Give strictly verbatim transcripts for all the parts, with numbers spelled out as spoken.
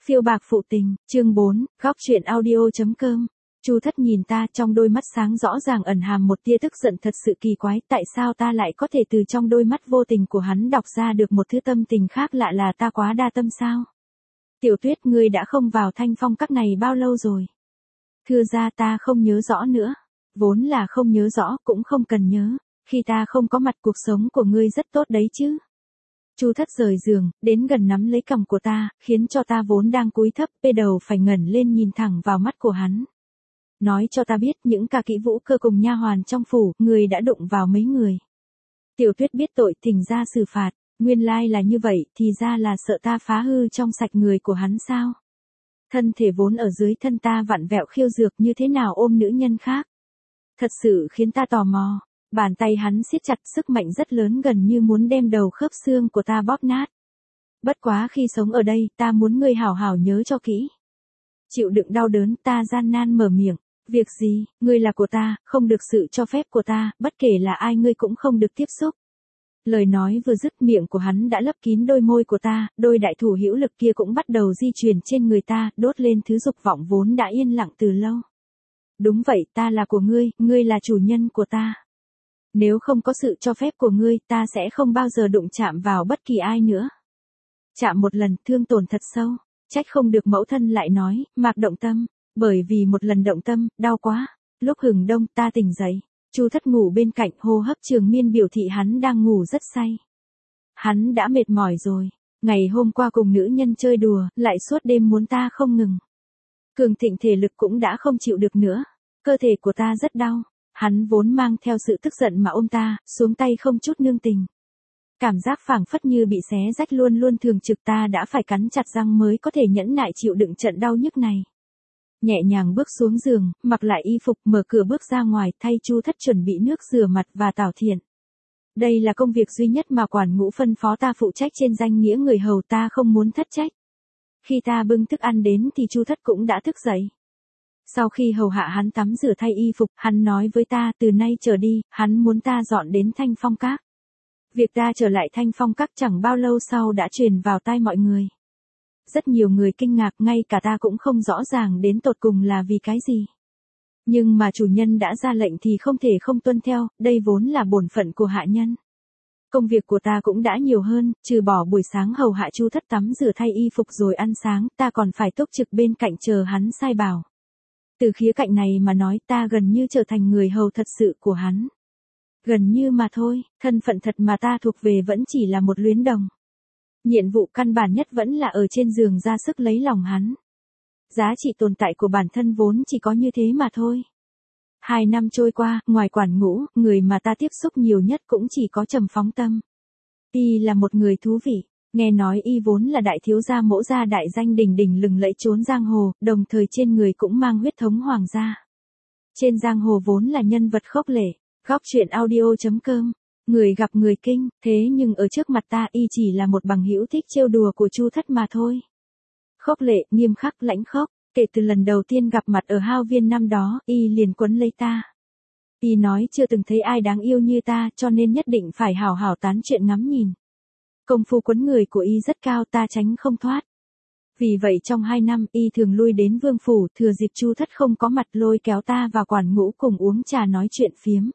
Phiêu bạc phụ tình, chương bốn, góc truyện audio.com. Chu Thất nhìn ta, trong đôi mắt sáng rõ ràng ẩn hàm một tia tức giận thật sự kỳ quái, tại sao ta lại có thể từ trong đôi mắt vô tình của hắn đọc ra được một thứ tâm tình khác lạ, là ta quá đa tâm sao? Tiểu Tuyết, ngươi đã không vào Thanh Phong các này bao lâu rồi? Thưa ra ta không nhớ rõ nữa. Vốn là không nhớ rõ, cũng không cần nhớ. Khi ta không có mặt, cuộc sống của ngươi rất tốt đấy chứ. Chu Thất rời giường, đến gần nắm lấy cằm của ta, khiến cho ta vốn đang cúi thấp, bê đầu phải ngẩng lên nhìn thẳng vào mắt của hắn. Nói cho ta biết, những ca kỹ vũ cơ cùng nha hoàn trong phủ, người đã đụng vào mấy người. Tiểu Tuyết biết tội, thỉnh ra xử phạt. Nguyên lai là như vậy, thì ra là sợ ta phá hư trong sạch người của hắn sao? Thân thể vốn ở dưới thân ta vặn vẹo khiêu dược, như thế nào ôm nữ nhân khác? Thật sự khiến ta tò mò. Bàn tay hắn siết chặt, sức mạnh rất lớn, gần như muốn đem đầu khớp xương của ta bóp nát. Bất quá khi sống ở đây, ta muốn ngươi hảo hảo nhớ cho kỹ. Chịu đựng đau đớn, ta gian nan mở miệng. Việc gì, ngươi là của ta, không được sự cho phép của ta, bất kể là ai ngươi cũng không được tiếp xúc. Lời nói vừa dứt, miệng của hắn đã lấp kín đôi môi của ta, đôi đại thủ hữu lực kia cũng bắt đầu di chuyển trên người ta, đốt lên thứ dục vọng vốn đã yên lặng từ lâu. Đúng vậy, ta là của ngươi, ngươi là chủ nhân của ta. Nếu không có sự cho phép của ngươi, ta sẽ không bao giờ đụng chạm vào bất kỳ ai nữa. Chạm một lần, thương tổn thật sâu. Trách không được mẫu thân lại nói, Mạc động tâm. Bởi vì một lần động tâm, đau quá. Lúc hừng đông, ta tỉnh dậy. Chu Thất ngủ bên cạnh, hô hấp trường miên biểu thị hắn đang ngủ rất say. Hắn đã mệt mỏi rồi. Ngày hôm qua cùng nữ nhân chơi đùa, lại suốt đêm muốn ta không ngừng. Cường thịnh thể lực cũng đã không chịu được nữa. Cơ thể của ta rất đau. Hắn vốn mang theo sự tức giận mà ôm ta, xuống tay không chút nương tình. Cảm giác phảng phất như bị xé rách luôn luôn thường trực, ta đã phải cắn chặt răng mới có thể nhẫn nại chịu đựng trận đau nhức này. Nhẹ nhàng bước xuống giường, mặc lại y phục, mở cửa bước ra ngoài, thay Chu Thất chuẩn bị nước rửa mặt và tảo thiện. Đây là công việc duy nhất mà quản ngũ phân phó ta phụ trách trên danh nghĩa người hầu, ta không muốn thất trách. Khi ta bưng thức ăn đến thì Chu Thất cũng đã thức dậy. Sau khi hầu hạ hắn tắm rửa thay y phục, hắn nói với ta, từ nay trở đi, hắn muốn ta dọn đến Thanh Phong Các. Việc ta trở lại Thanh Phong Các chẳng bao lâu sau đã truyền vào tai mọi người. Rất nhiều người kinh ngạc, ngay cả ta cũng không rõ ràng đến tột cùng là vì cái gì. Nhưng mà chủ nhân đã ra lệnh thì không thể không tuân theo, đây vốn là bổn phận của hạ nhân. Công việc của ta cũng đã nhiều hơn, trừ bỏ buổi sáng hầu hạ Chu Thất tắm rửa thay y phục rồi ăn sáng, ta còn phải túc trực bên cạnh chờ hắn sai bảo. Từ khía cạnh này mà nói, ta gần như trở thành người hầu thật sự của hắn. Gần như mà thôi, thân phận thật mà ta thuộc về vẫn chỉ là một luyến đồng. Nhiệm vụ căn bản nhất vẫn là ở trên giường ra sức lấy lòng hắn. Giá trị tồn tại của bản thân vốn chỉ có như thế mà thôi. Hai năm trôi qua, ngoài quản ngũ, người mà ta tiếp xúc nhiều nhất cũng chỉ có Trầm Phóng Tâm. Y là một người thú vị. Nghe nói y vốn là đại thiếu gia mỗ gia đại danh đỉnh đỉnh lừng lẫy trốn giang hồ, đồng thời trên người cũng mang huyết thống hoàng gia. Trên giang hồ vốn là nhân vật khốc lệ. Góc truyện audio.com. Người gặp người kinh, thế nhưng ở trước mặt ta y chỉ là một bằng hữu thích trêu đùa của Chu Thất mà thôi. Khốc lệ, nghiêm khắc, lãnh khốc. Kể từ lần đầu tiên gặp mặt ở hao viên năm đó, y liền quấn lấy ta. Y nói chưa từng thấy ai đáng yêu như ta, cho nên nhất định phải hảo hảo tán chuyện ngắm nhìn. Công phu quấn người của y rất cao, ta tránh không thoát. Vì vậy trong hai năm, y thường lui đến vương phủ, thừa dịp Chu Thất không có mặt lôi kéo ta vào quản ngũ cùng uống trà nói chuyện phiếm.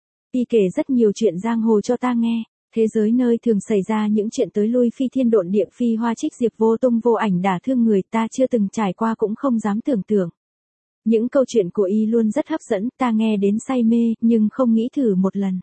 Y kể rất nhiều chuyện giang hồ cho ta nghe, thế giới nơi thường xảy ra những chuyện tới lui phi thiên độn địa, phi hoa trích diệp, vô tung vô ảnh, đả thương người, ta chưa từng trải qua cũng không dám tưởng tượng. Những câu chuyện của y luôn rất hấp dẫn, ta nghe đến say mê, nhưng không nghĩ thử một lần.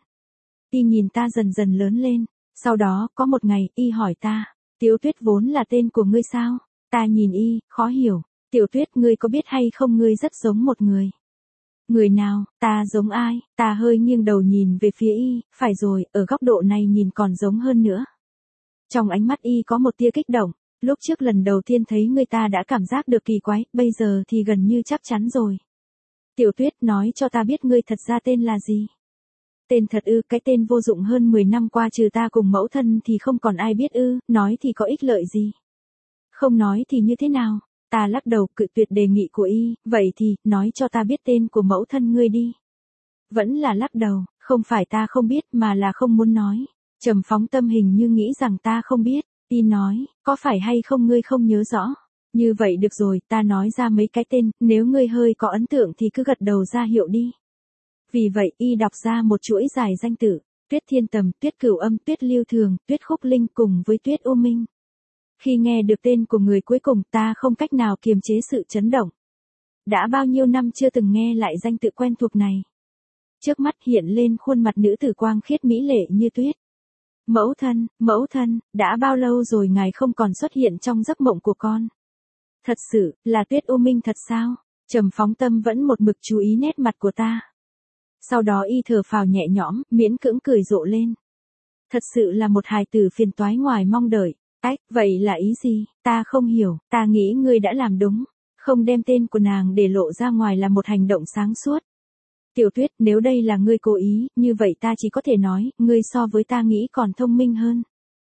Y nhìn ta dần dần lớn lên. Sau đó, có một ngày, y hỏi ta, Tiểu Tuyết vốn là tên của ngươi sao? Ta nhìn y, khó hiểu. Tiểu Tuyết, ngươi có biết hay không, ngươi rất giống một người. Người nào, ta giống ai? Ta hơi nghiêng đầu nhìn về phía y, phải rồi, ở góc độ này nhìn còn giống hơn nữa. Trong ánh mắt y có một tia kích động, lúc trước lần đầu tiên thấy ngươi ta đã cảm giác được kỳ quái, bây giờ thì gần như chắc chắn rồi. Tiểu Tuyết, nói cho ta biết ngươi thật ra tên là gì? Tên thật ư? Cái tên vô dụng hơn mười năm qua trừ ta cùng mẫu thân thì không còn ai biết ư? Nói thì có ích lợi gì? Không nói thì như thế nào? Ta lắc đầu cự tuyệt đề nghị của y, vậy thì, nói cho ta biết tên của mẫu thân ngươi đi. Vẫn là lắc đầu, không phải ta không biết mà là không muốn nói. Trầm Phóng Tâm hình như nghĩ rằng ta không biết, y nói, có phải hay không ngươi không nhớ rõ. Như vậy được rồi, ta nói ra mấy cái tên, nếu ngươi hơi có ấn tượng thì cứ gật đầu ra hiệu đi. Vì vậy y đọc ra một chuỗi dài danh tự, Tuyết Thiên Tầm, Tuyết Cửu Âm, Tuyết Lưu Thường, Tuyết Khúc Linh cùng với Tuyết U Minh. Khi nghe được tên của người cuối cùng ta không cách nào kiềm chế sự chấn động. Đã bao nhiêu năm chưa từng nghe lại danh tự quen thuộc này. Trước mắt hiện lên khuôn mặt nữ tử quang khiết mỹ lệ như tuyết. Mẫu thân, mẫu thân, đã bao lâu rồi ngài không còn xuất hiện trong giấc mộng của con? Thật sự, là Tuyết U Minh thật sao? Trầm Phóng Tâm vẫn một mực chú ý nét mặt của ta. Sau đó y thở phào nhẹ nhõm, miễn cưỡng cười rộ lên. Thật sự là một hài tử phiền toái ngoài mong đợi. Ách, vậy là ý gì? Ta không hiểu, ta nghĩ ngươi đã làm đúng. Không đem tên của nàng để lộ ra ngoài là một hành động sáng suốt. Tiểu Tuyết, nếu đây là ngươi cố ý, như vậy ta chỉ có thể nói, ngươi so với ta nghĩ còn thông minh hơn.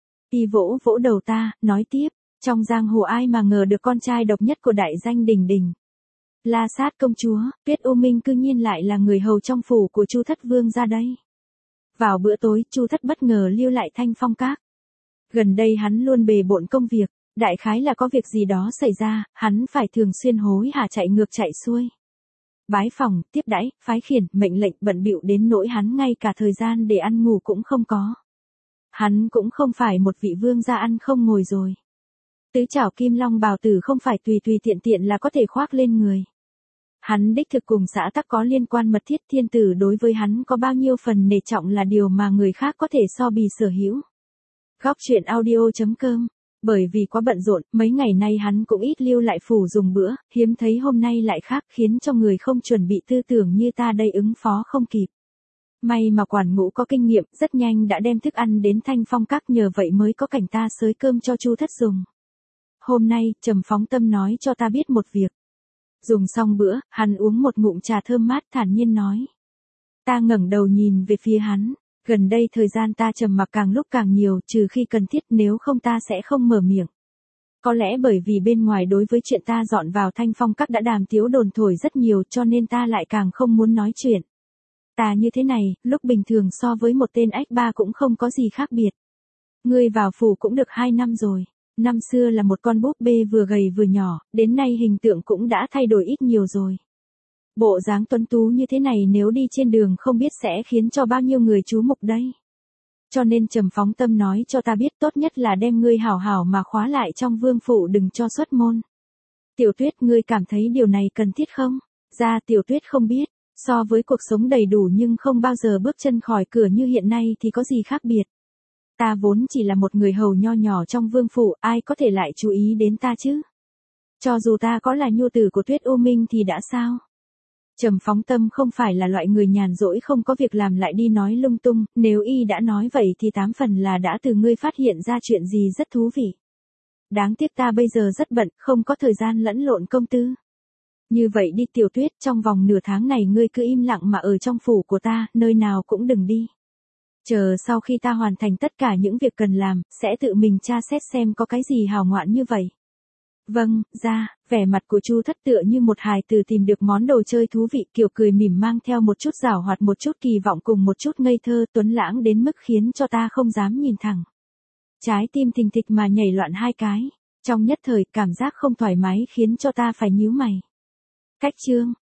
Y vỗ vỗ đầu ta, nói tiếp, trong giang hồ ai mà ngờ được con trai độc nhất của đại danh Đình Đình. La Sát công chúa, Tuyết U Minh cư nhiên lại là người hầu trong phủ của Chu Thất Vương ra đây. Vào bữa tối, Chu Thất bất ngờ lưu lại Thanh Phong Các. Gần đây hắn luôn bề bộn công việc, đại khái là có việc gì đó xảy ra, hắn phải thường xuyên hối hả chạy ngược chạy xuôi. Bái phòng, tiếp đãi, phái khiển, mệnh lệnh bận bịu đến nỗi hắn ngay cả thời gian để ăn ngủ cũng không có. Hắn cũng không phải một vị vương gia ăn không ngồi rồi. Tứ trảo kim long bào tử không phải tùy tùy tiện tiện là có thể khoác lên người. Hắn đích thực cùng xã tắc có liên quan mật thiết, thiên tử đối với hắn có bao nhiêu phần nể trọng là điều mà người khác có thể so bì sở hữu. Góc truyện audio chấm com. Bởi vì quá bận rộn, mấy ngày nay hắn cũng ít lưu lại phủ dùng bữa, hiếm thấy hôm nay lại khác khiến cho người không chuẩn bị tư tưởng như ta đây ứng phó không kịp. May mà quản ngũ có kinh nghiệm, rất nhanh đã đem thức ăn đến Thanh Phong Các, nhờ vậy mới có cảnh ta xới cơm cho Chu Thất dùng. Hôm nay, Trầm Phóng Tâm nói cho ta biết một việc. Dùng xong bữa, hắn uống một ngụm trà thơm mát thản nhiên nói. Ta ngẩng đầu nhìn về phía hắn. Gần đây thời gian ta trầm mặc càng lúc càng nhiều, trừ khi cần thiết, nếu không ta sẽ không mở miệng. Có lẽ bởi vì bên ngoài đối với chuyện ta dọn vào Thanh Phong Các đã đàm tiếu đồn thổi rất nhiều, cho nên ta lại càng không muốn nói chuyện. Ta như thế này, lúc bình thường so với một tên ách ba cũng không có gì khác biệt. Ngươi vào phủ cũng được hai năm rồi. Năm xưa là một con búp bê vừa gầy vừa nhỏ, đến nay hình tượng cũng đã thay đổi ít nhiều rồi. Bộ dáng tuấn tú như thế này nếu đi trên đường không biết sẽ khiến cho bao nhiêu người chú mục đây. Cho nên Trầm Phóng Tâm nói cho ta biết tốt nhất là đem ngươi hảo hảo mà khóa lại trong vương phủ, đừng cho xuất môn. Tiểu Tuyết, ngươi cảm thấy điều này cần thiết không? Ra Tiểu Tuyết không biết, so với cuộc sống đầy đủ nhưng không bao giờ bước chân khỏi cửa như hiện nay thì có gì khác biệt. Ta vốn chỉ là một người hầu nho nhỏ trong vương phủ, ai có thể lại chú ý đến ta chứ? Cho dù ta có là nhu tử của Tuyết U Minh thì đã sao? Trầm Phóng Tâm không phải là loại người nhàn rỗi không có việc làm lại đi nói lung tung, nếu y đã nói vậy thì tám phần là đã từ ngươi phát hiện ra chuyện gì rất thú vị. Đáng tiếc ta bây giờ rất bận, không có thời gian lẫn lộn công tư. Như vậy đi Tiểu Tuyết, trong vòng nửa tháng này ngươi cứ im lặng mà ở trong phủ của ta, nơi nào cũng đừng đi. Chờ sau khi ta hoàn thành tất cả những việc cần làm, sẽ tự mình tra xét xem có cái gì hào ngoạn như vậy. Vâng, ra, vẻ mặt của Chu Thất tựa như một hài tử tìm được món đồ chơi thú vị, kiểu cười mỉm mang theo một chút giảo hoạt, một chút kỳ vọng cùng một chút ngây thơ, tuấn lãng đến mức khiến cho ta không dám nhìn thẳng. Trái tim thình thịch mà nhảy loạn hai cái, trong nhất thời cảm giác không thoải mái khiến cho ta phải nhíu mày. Cách chương